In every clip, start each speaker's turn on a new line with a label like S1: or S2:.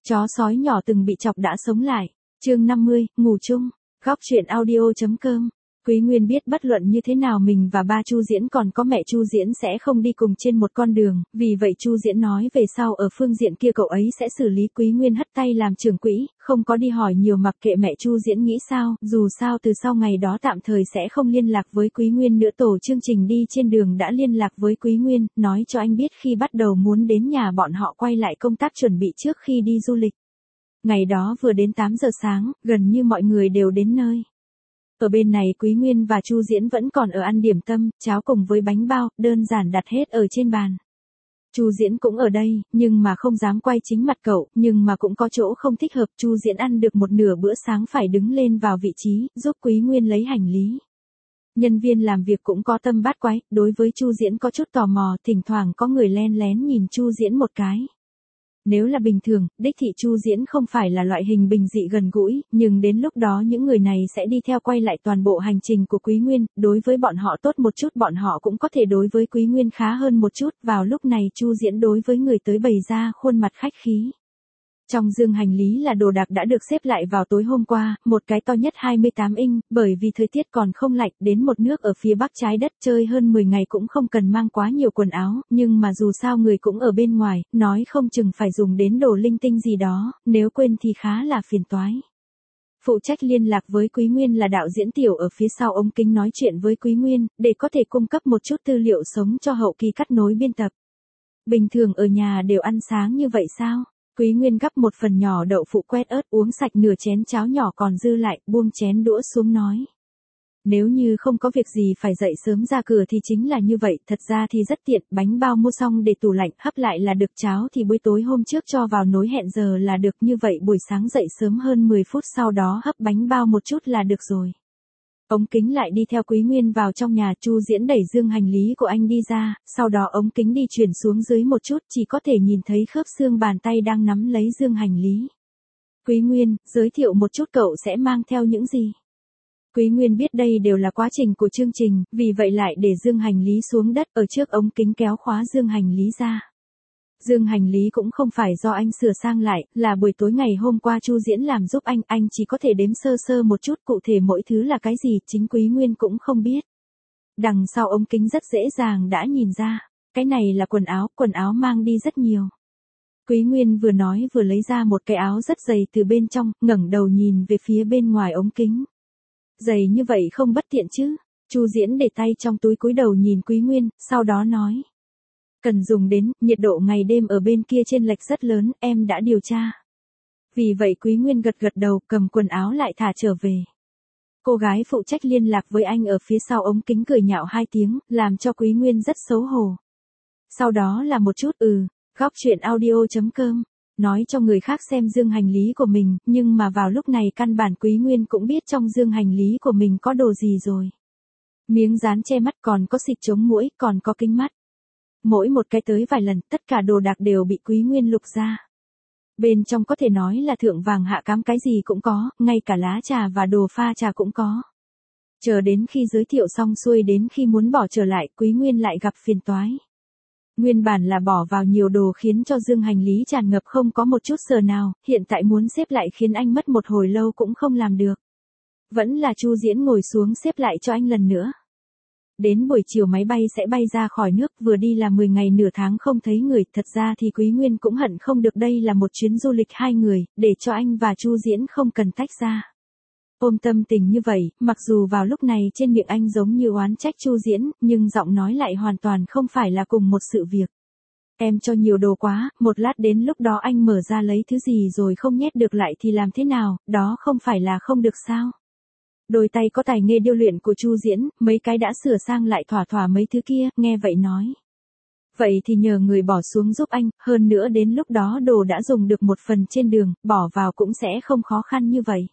S1: Chó sói nhỏ từng bị chọc đã sống lại. Chương 50, ngủ chung. Góc truyện audio.com. Quý Nguyên biết bất luận như thế nào mình và ba Chu Diễn còn có mẹ Chu Diễn sẽ không đi cùng trên một con đường, vì vậy Chu Diễn nói về sau ở phương diện kia cậu ấy sẽ xử lý. Quý Nguyên hất tay làm trưởng quỹ, không có đi hỏi nhiều mặc kệ mẹ Chu Diễn nghĩ sao, dù sao từ sau ngày đó tạm thời sẽ không liên lạc với Quý Nguyên nữa. Tổ chương trình đi trên đường đã liên lạc với Quý Nguyên, nói cho anh biết khi bắt đầu muốn đến nhà bọn họ quay lại công tác chuẩn bị trước khi đi du lịch. Ngày đó vừa đến 8 giờ sáng, gần như mọi người đều đến nơi. Ở bên này Quý Nguyên và Chu Diễn vẫn còn ở ăn điểm tâm, cháo cùng với bánh bao, đơn giản đặt hết ở trên bàn. Chu Diễn cũng ở đây, nhưng mà không dám quay chính mặt cậu, nhưng mà cũng có chỗ không thích hợp. Chu Diễn ăn được một nửa bữa sáng phải đứng lên vào vị trí, giúp Quý Nguyên lấy hành lý. Nhân viên làm việc cũng có tâm bát quái, đối với Chu Diễn có chút tò mò, thỉnh thoảng có người len lén nhìn Chu Diễn một cái. Nếu là bình thường, đích thị Chu Diễn không phải là loại hình bình dị gần gũi, nhưng đến lúc đó những người này sẽ đi theo quay lại toàn bộ hành trình của Quý Nguyên, đối với bọn họ tốt một chút bọn họ cũng có thể đối với Quý Nguyên khá hơn một chút. Vào lúc này Chu Diễn đối với người tới bày ra khuôn mặt khách khí. Trong dương hành lý là đồ đạc đã được xếp lại vào tối hôm qua, một cái to nhất 28 inch, bởi vì thời tiết còn không lạnh, đến một nước ở phía bắc trái đất chơi hơn 10 ngày cũng không cần mang quá nhiều quần áo, nhưng mà dù sao người cũng ở bên ngoài, nói không chừng phải dùng đến đồ linh tinh gì đó, nếu quên thì khá là phiền toái. Phụ trách liên lạc với Quý Nguyên là đạo diễn Tiểu ở phía sau ống kính nói chuyện với Quý Nguyên, để có thể cung cấp một chút tư liệu sống cho hậu kỳ cắt nối biên tập. Bình thường ở nhà đều ăn sáng như vậy sao? Quý Nguyên gắp một phần nhỏ đậu phụ quét ớt uống sạch nửa chén cháo nhỏ còn dư lại, buông chén đũa xuống nói. Nếu như không có việc gì phải dậy sớm ra cửa thì chính là như vậy, thật ra thì rất tiện, bánh bao mua xong để tủ lạnh, hấp lại là được, cháo thì buổi tối hôm trước cho vào nồi hẹn giờ là được, như vậy buổi sáng dậy sớm hơn 10 phút sau đó hấp bánh bao một chút là được rồi. Ống kính lại đi theo Quý Nguyên vào trong nhà. Chu Diễn đẩy dương hành lý của anh đi ra, sau đó ống kính đi chuyển xuống dưới một chút, chỉ có thể nhìn thấy khớp xương bàn tay đang nắm lấy dương hành lý. Quý Nguyên, giới thiệu một chút cậu sẽ mang theo những gì? Quý Nguyên biết đây đều là quá trình của chương trình, vì vậy lại để dương hành lý xuống đất, ở trước ống kính kéo khóa dương hành lý ra. Dương hành lý cũng không phải do anh sửa sang lại, là buổi tối ngày hôm qua Chu Diễn làm giúp anh chỉ có thể đếm sơ sơ một chút, cụ thể mỗi thứ là cái gì, chính Quý Nguyên cũng không biết. Đằng sau ống kính rất dễ dàng đã nhìn ra, cái này là quần áo mang đi rất nhiều. Quý Nguyên vừa nói vừa lấy ra một cái áo rất dày từ bên trong, ngẩng đầu nhìn về phía bên ngoài ống kính. Dày như vậy không bất tiện chứ? Chu Diễn để tay trong túi cúi đầu nhìn Quý Nguyên, sau đó nói. Cần dùng đến, nhiệt độ ngày đêm ở bên kia chênh lệch rất lớn, em đã điều tra. Vì vậy Quý Nguyên gật đầu, cầm quần áo lại thả trở về. Cô gái phụ trách liên lạc với anh ở phía sau ống kính cười nhạo 2 tiếng, làm cho Quý Nguyên rất xấu hổ. Sau đó là một chút góc truyện audio.com, nói cho người khác xem dương hành lý của mình, nhưng mà vào lúc này căn bản Quý Nguyên cũng biết trong dương hành lý của mình có đồ gì rồi. Miếng dán che mắt, còn có xịt chống muỗi, còn có kính mắt. Mỗi một cái tới vài lần, tất cả đồ đạc đều bị Quý Nguyên lục ra. Bên trong có thể nói là thượng vàng hạ cám, cái gì cũng có, ngay cả lá trà và đồ pha trà cũng có. Chờ đến khi giới thiệu xong xuôi, đến khi muốn bỏ trở lại, Quý Nguyên lại gặp phiền toái. Nguyên bản là bỏ vào nhiều đồ khiến cho dương hành lý tràn ngập không có một chút sờ nào, hiện tại muốn xếp lại khiến anh mất một hồi lâu cũng không làm được. Vẫn là Chu Diễn ngồi xuống xếp lại cho anh lần nữa. Đến buổi chiều máy bay sẽ bay ra khỏi nước, vừa đi là 10 ngày nửa tháng không thấy người, thật ra thì Quý Nguyên cũng hận không được đây là một chuyến du lịch 2 người, để cho anh và Chu Diễn không cần tách ra. Ôm tâm tình như vậy, mặc dù vào lúc này trên miệng anh giống như oán trách Chu Diễn, nhưng giọng nói lại hoàn toàn không phải là cùng một sự việc. Em cho nhiều đồ quá, một lát đến lúc đó anh mở ra lấy thứ gì rồi không nhét được lại thì làm thế nào, đó không phải là không được sao? Đôi tay có tài nghề điêu luyện của Chu Diễn, mấy cái đã sửa sang lại thỏa mấy thứ kia, nghe vậy nói. Vậy thì nhờ người bỏ xuống giúp anh, hơn nữa đến lúc đó đồ đã dùng được một phần trên đường, bỏ vào cũng sẽ không khó khăn như vậy.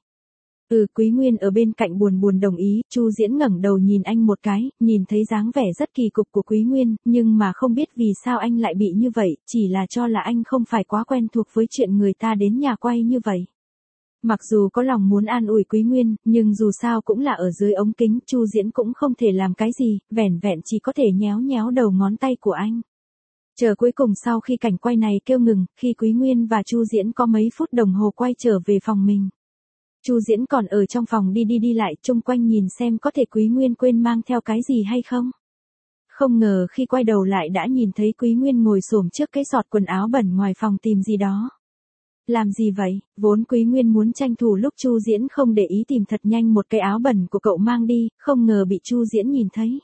S1: Quý Nguyên ở bên cạnh buồn đồng ý. Chu Diễn ngẩng đầu nhìn anh một cái, nhìn thấy dáng vẻ rất kỳ cục của Quý Nguyên, nhưng mà không biết vì sao anh lại bị như vậy, chỉ là cho là anh không phải quá quen thuộc với chuyện người ta đến nhà quay như vậy. Mặc dù có lòng muốn an ủi Quý Nguyên, nhưng dù sao cũng là ở dưới ống kính, Chu Diễn cũng không thể làm cái gì, vẻn vẹn chỉ có thể nhéo đầu ngón tay của anh. Chờ cuối cùng sau khi cảnh quay này kêu ngừng, khi Quý Nguyên và Chu Diễn có mấy phút đồng hồ quay trở về phòng mình. Chu Diễn còn ở trong phòng đi lại chung quanh nhìn xem có thể Quý Nguyên quên mang theo cái gì hay không. Không ngờ khi quay đầu lại đã nhìn thấy Quý Nguyên ngồi xổm trước cái giọt quần áo bẩn ngoài phòng tìm gì đó. Làm gì vậy? Vốn Quý Nguyên muốn tranh thủ lúc Chu Diễn không để ý tìm thật nhanh một cái áo bẩn của cậu mang đi, không ngờ bị Chu Diễn nhìn thấy.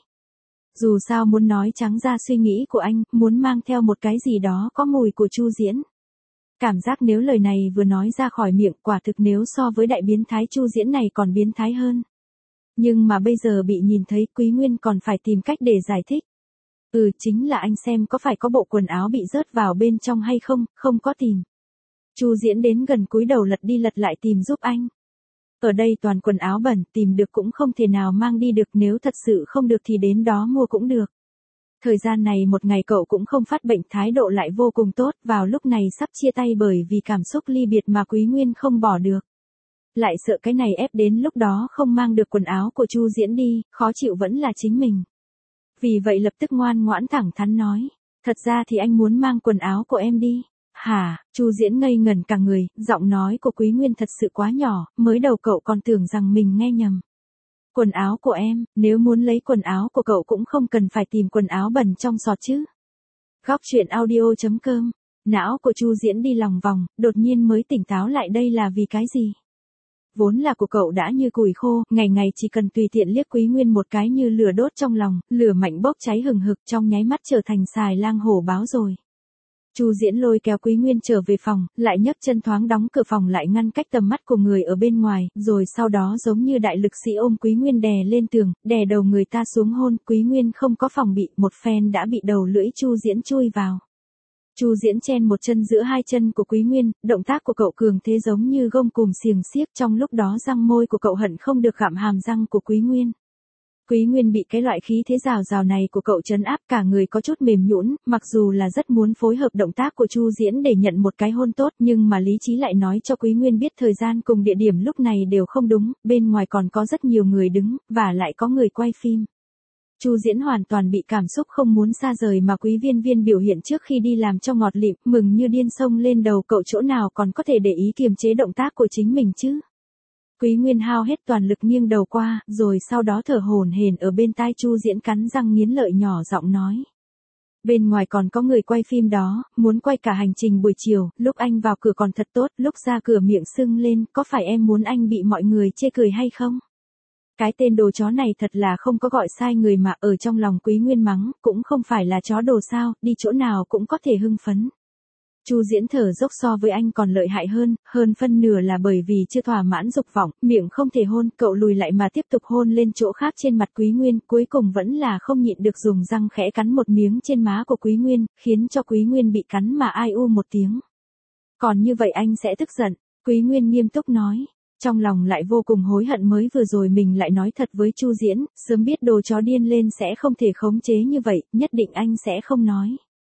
S1: Dù sao muốn nói trắng ra suy nghĩ của anh, muốn mang theo một cái gì đó có mùi của Chu Diễn. Cảm giác nếu lời này vừa nói ra khỏi miệng quả thực nếu so với đại biến thái Chu Diễn này còn biến thái hơn. Nhưng mà bây giờ bị nhìn thấy Quý Nguyên còn phải tìm cách để giải thích. Chính là anh xem có phải có bộ quần áo bị rớt vào bên trong hay không, không có tìm. Chu Diễn đến gần cúi đầu lật đi lật lại tìm giúp anh. Ở đây toàn quần áo bẩn, tìm được cũng không thể nào mang đi được, nếu thật sự không được thì đến đó mua cũng được. Thời gian này một ngày cậu cũng không phát bệnh, thái độ lại vô cùng tốt, vào lúc này sắp chia tay bởi vì cảm xúc ly biệt mà Quý Nguyên không bỏ được. Lại sợ cái này ép đến lúc đó không mang được quần áo của Chu Diễn đi, khó chịu vẫn là chính mình. Vì vậy lập tức ngoan ngoãn thẳng thắn nói, thật ra thì anh muốn mang quần áo của em đi. Hả? Chu Diễn ngây ngẩn cả người, giọng nói của Quý Nguyên thật sự quá nhỏ, mới đầu cậu còn tưởng rằng mình nghe nhầm. Quần áo của em, nếu muốn lấy quần áo của cậu cũng không cần phải tìm quần áo bẩn trong giọt chứ. Góc truyện audio.com. Não của Chu Diễn đi lòng vòng, đột nhiên mới tỉnh táo lại đây là vì cái gì? Vốn là của cậu đã như củi khô, ngày ngày chỉ cần tùy tiện liếc Quý Nguyên một cái như lửa đốt trong lòng, lửa mạnh bốc cháy hừng hực trong nháy mắt trở thành xài lang hổ báo rồi. Chu Diễn lôi kéo Quý Nguyên trở về phòng, lại nhấc chân thoáng đóng cửa phòng lại ngăn cách tầm mắt của người ở bên ngoài, rồi sau đó giống như đại lực sĩ ôm Quý Nguyên đè lên tường, đè đầu người ta xuống hôn, Quý Nguyên không có phòng bị, một phen đã bị đầu lưỡi Chu Diễn chui vào. Chu Diễn chen một chân giữa hai chân của Quý Nguyên, động tác của cậu cường thế giống như gông cùm xiềng xiếc, trong lúc đó răng môi của cậu hận không được gặm hàm răng của Quý Nguyên. Quý Nguyên bị cái loại khí thế rào rào này của cậu trấn áp, cả người có chút mềm nhũn, mặc dù là rất muốn phối hợp động tác của Chu Diễn để nhận một cái hôn tốt, nhưng mà lý trí lại nói cho Quý Nguyên biết thời gian cùng địa điểm lúc này đều không đúng, bên ngoài còn có rất nhiều người đứng, và lại có người quay phim. Chu Diễn hoàn toàn bị cảm xúc không muốn xa rời mà Quý Viên Viên biểu hiện trước khi đi làm cho ngọt lịm, mừng như điên xông lên đầu cậu, chỗ nào còn có thể để ý kiềm chế động tác của chính mình chứ. Quý Nguyên hao hết toàn lực nghiêng đầu qua, rồi sau đó thở hổn hển ở bên tai Chu Diễn, cắn răng nghiến lợi nhỏ giọng nói. Bên ngoài còn có người quay phim đó, muốn quay cả hành trình buổi chiều, lúc anh vào cửa còn thật tốt, lúc ra cửa miệng sưng lên, có phải em muốn anh bị mọi người chê cười hay không? Cái tên đồ chó này thật là không có gọi sai người mà, ở trong lòng Quý Nguyên mắng, cũng không phải là chó đồ sao, đi chỗ nào cũng có thể hưng phấn. Chu Diễn thở dốc so với anh còn lợi hại hơn phân nửa là bởi vì chưa thỏa mãn dục vọng, miệng không thể hôn, cậu lùi lại mà tiếp tục hôn lên chỗ khác trên mặt Quý Nguyên, cuối cùng vẫn là không nhịn được dùng răng khẽ cắn một miếng trên má của Quý Nguyên, khiến cho Quý Nguyên bị cắn mà ai u một tiếng. Còn như vậy anh sẽ tức giận, Quý Nguyên nghiêm túc nói. Trong lòng lại vô cùng hối hận mới vừa rồi mình lại nói thật với Chu Diễn, sớm biết đồ chó điên lên sẽ không thể khống chế như vậy, nhất định anh sẽ không nói.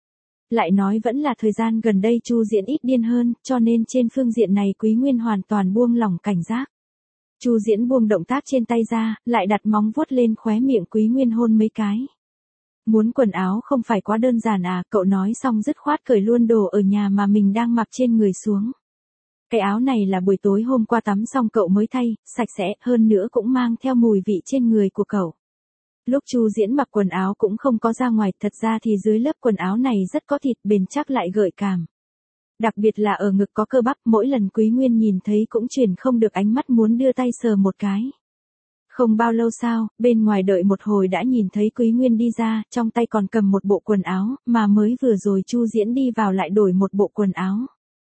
S1: Lại nói vẫn là thời gian gần đây Chu Diễn ít điên hơn, cho nên trên phương diện này Quý Nguyên hoàn toàn buông lỏng cảnh giác. Chu Diễn buông động tác trên tay ra, lại đặt móng vuốt lên khóe miệng Quý Nguyên hôn mấy cái. Muốn quần áo không phải quá đơn giản à, cậu nói xong dứt khoát cởi luôn đồ ở nhà mà mình đang mặc trên người xuống. Cái áo này là buổi tối hôm qua tắm xong cậu mới thay, sạch sẽ, hơn nữa cũng mang theo mùi vị trên người của cậu. Lúc Chu Diễn mặc quần áo cũng không có ra ngoài, thật ra thì dưới lớp quần áo này rất có thịt, bền chắc lại gợi cảm. Đặc biệt là ở ngực có cơ bắp, mỗi lần Quý Nguyên nhìn thấy cũng chuyển không được ánh mắt muốn đưa tay sờ một cái. Không bao lâu sau, bên ngoài đợi một hồi đã nhìn thấy Quý Nguyên đi ra, trong tay còn cầm một bộ quần áo, mà mới vừa rồi Chu Diễn đi vào lại đổi một bộ quần áo.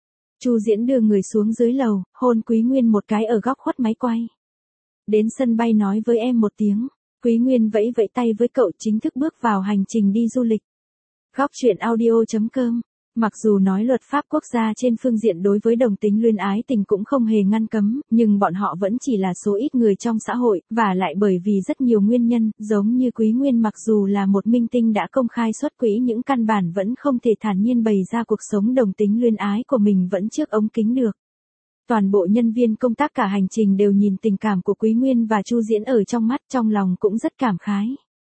S1: Chu Diễn đưa người xuống dưới lầu, hôn Quý Nguyên một cái ở góc khuất máy quay. Đến sân bay nói với em một tiếng. Quý Nguyên vẫy vẫy tay với cậu, chính thức bước vào hành trình đi du lịch. Góc truyện audio.com. Mặc dù nói luật pháp quốc gia trên phương diện đối với đồng tính luyến ái tình cũng không hề ngăn cấm, nhưng bọn họ vẫn chỉ là số ít người trong xã hội, và lại bởi vì rất nhiều nguyên nhân, giống như Quý Nguyên mặc dù là một minh tinh đã công khai xuất quỹ những căn bản vẫn không thể thản nhiên bày ra cuộc sống đồng tính luyến ái của mình vẫn trước ống kính được. Toàn bộ nhân viên công tác cả hành trình đều nhìn tình cảm của Quý Nguyên và Chu Diễn ở trong mắt, trong lòng cũng rất cảm khái.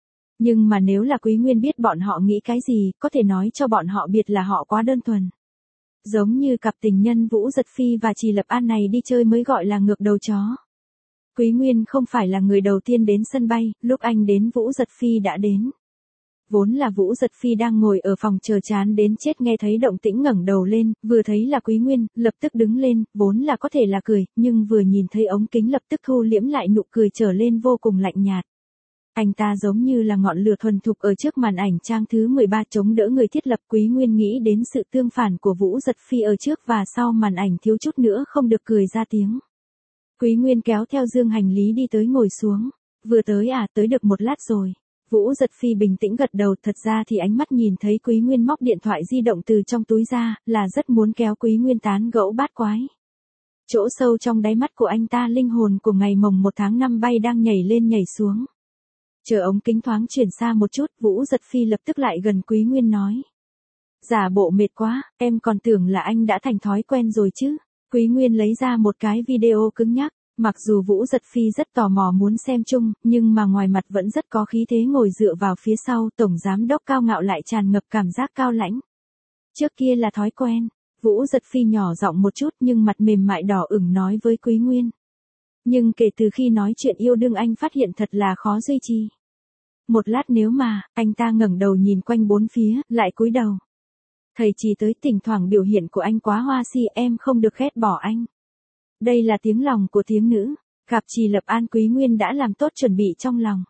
S1: Nhưng mà nếu là Quý Nguyên biết bọn họ nghĩ cái gì, có thể nói cho bọn họ biết là họ quá đơn thuần. Giống như cặp tình nhân Vũ Giật Phi và Trì Lập An này đi chơi mới gọi là ngược đầu chó. Quý Nguyên không phải là người đầu tiên đến sân bay, lúc anh đến Vũ Giật Phi đã đến. Vốn là Vũ Giật Phi đang ngồi ở phòng chờ chán đến chết nghe thấy động tĩnh ngẩng đầu lên, vừa thấy là Quý Nguyên, lập tức đứng lên, vốn là có thể là cười, nhưng vừa nhìn thấy ống kính lập tức thu liễm lại nụ cười trở lên vô cùng lạnh nhạt. Anh ta giống như là ngọn lửa thuần thục ở trước màn ảnh trang thứ 13 chống đỡ người thiết lập. Quý Nguyên nghĩ đến sự tương phản của Vũ Giật Phi ở trước và sau màn ảnh thiếu chút nữa không được cười ra tiếng. Quý Nguyên kéo theo dương hành lý đi tới ngồi xuống. Vừa tới à, tới được một lát rồi. Vũ Giật Phi bình tĩnh gật đầu, thật ra thì ánh mắt nhìn thấy Quý Nguyên móc điện thoại di động từ trong túi ra, là rất muốn kéo Quý Nguyên tán gẫu bát quái. Chỗ sâu trong đáy mắt của anh ta linh hồn của ngày mồng 1 tháng 5 bay đang nhảy lên nhảy xuống. Chờ ống kính thoáng chuyển xa một chút, Vũ Giật Phi lập tức lại gần Quý Nguyên nói. Giả bộ mệt quá, em còn tưởng là anh đã thành thói quen rồi chứ. Quý Nguyên lấy ra một cái video cứng nhắc. Mặc dù Vũ Giật Phi rất tò mò muốn xem chung, nhưng mà ngoài mặt vẫn rất có khí thế ngồi dựa vào phía sau, tổng giám đốc cao ngạo lại tràn ngập cảm giác cao lãnh. Trước kia là thói quen, Vũ Giật Phi nhỏ giọng một chút nhưng mặt mềm mại đỏ ửng nói với Quý Nguyên. Nhưng kể từ khi nói chuyện yêu đương anh phát hiện thật là khó duy trì. Một lát nếu mà, anh ta ngẩng đầu nhìn quanh bốn phía, lại cúi đầu. Thầy chỉ tới thỉnh thoảng biểu hiện của anh quá hoa si, em không được ghét bỏ anh. Đây là tiếng lòng của tiếng nữ, gặp Trì Lập An. Quý Nguyên đã làm tốt chuẩn bị trong lòng.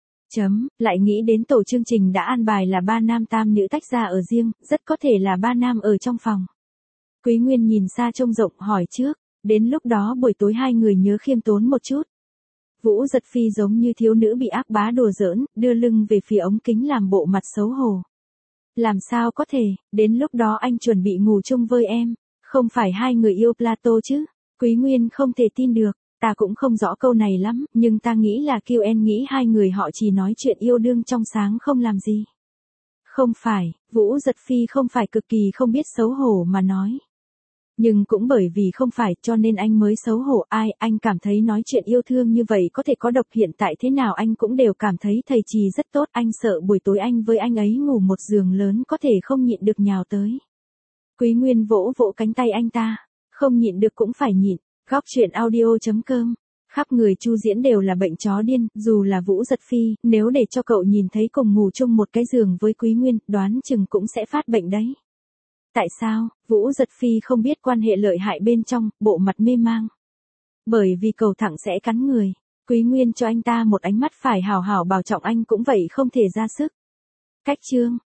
S1: Lại nghĩ đến tổ chương trình đã an bài là 3 nam tam nữ tách ra ở riêng, rất có thể là 3 nam ở trong phòng. Quý Nguyên nhìn xa trông rộng hỏi trước, đến lúc đó buổi tối hai người nhớ khiêm tốn một chút. Vũ Giật Phi giống như thiếu nữ bị ác bá đùa giỡn, đưa lưng về phía ống kính làm bộ mặt xấu hổ. Làm sao có thể, đến lúc đó anh chuẩn bị ngủ chung với em, không phải hai người yêu Plato chứ? Quý Nguyên không thể tin được, ta cũng không rõ câu này lắm, nhưng ta nghĩ là QN nghĩ hai người họ chỉ nói chuyện yêu đương trong sáng không làm gì. Không phải, Vũ Giật Phi không phải cực kỳ không biết xấu hổ mà nói. Nhưng cũng bởi vì không phải cho nên anh mới xấu hổ. Anh cảm thấy nói chuyện yêu thương như vậy có thể có độc, hiện tại thế nào anh cũng đều cảm thấy thầy Trì rất tốt. Anh sợ buổi tối anh với anh ấy ngủ một giường lớn có thể không nhịn được nhào tới. Quý Nguyên vỗ vỗ cánh tay anh ta. Không nhịn được cũng phải nhịn. Góc truyện audio.com. Khắp người Chu Diễn đều là bệnh chó điên, dù là Vũ Giật Phi, nếu để cho cậu nhìn thấy cùng ngủ chung một cái giường với Quý Nguyên, đoán chừng cũng sẽ phát bệnh đấy. Tại sao, Vũ Giật Phi không biết quan hệ lợi hại bên trong, bộ mặt mê mang. Bởi vì cầu thẳng sẽ cắn người. Quý Nguyên cho anh ta một ánh mắt phải hào hào bảo trọng, anh cũng vậy không thể ra sức. Cách chương.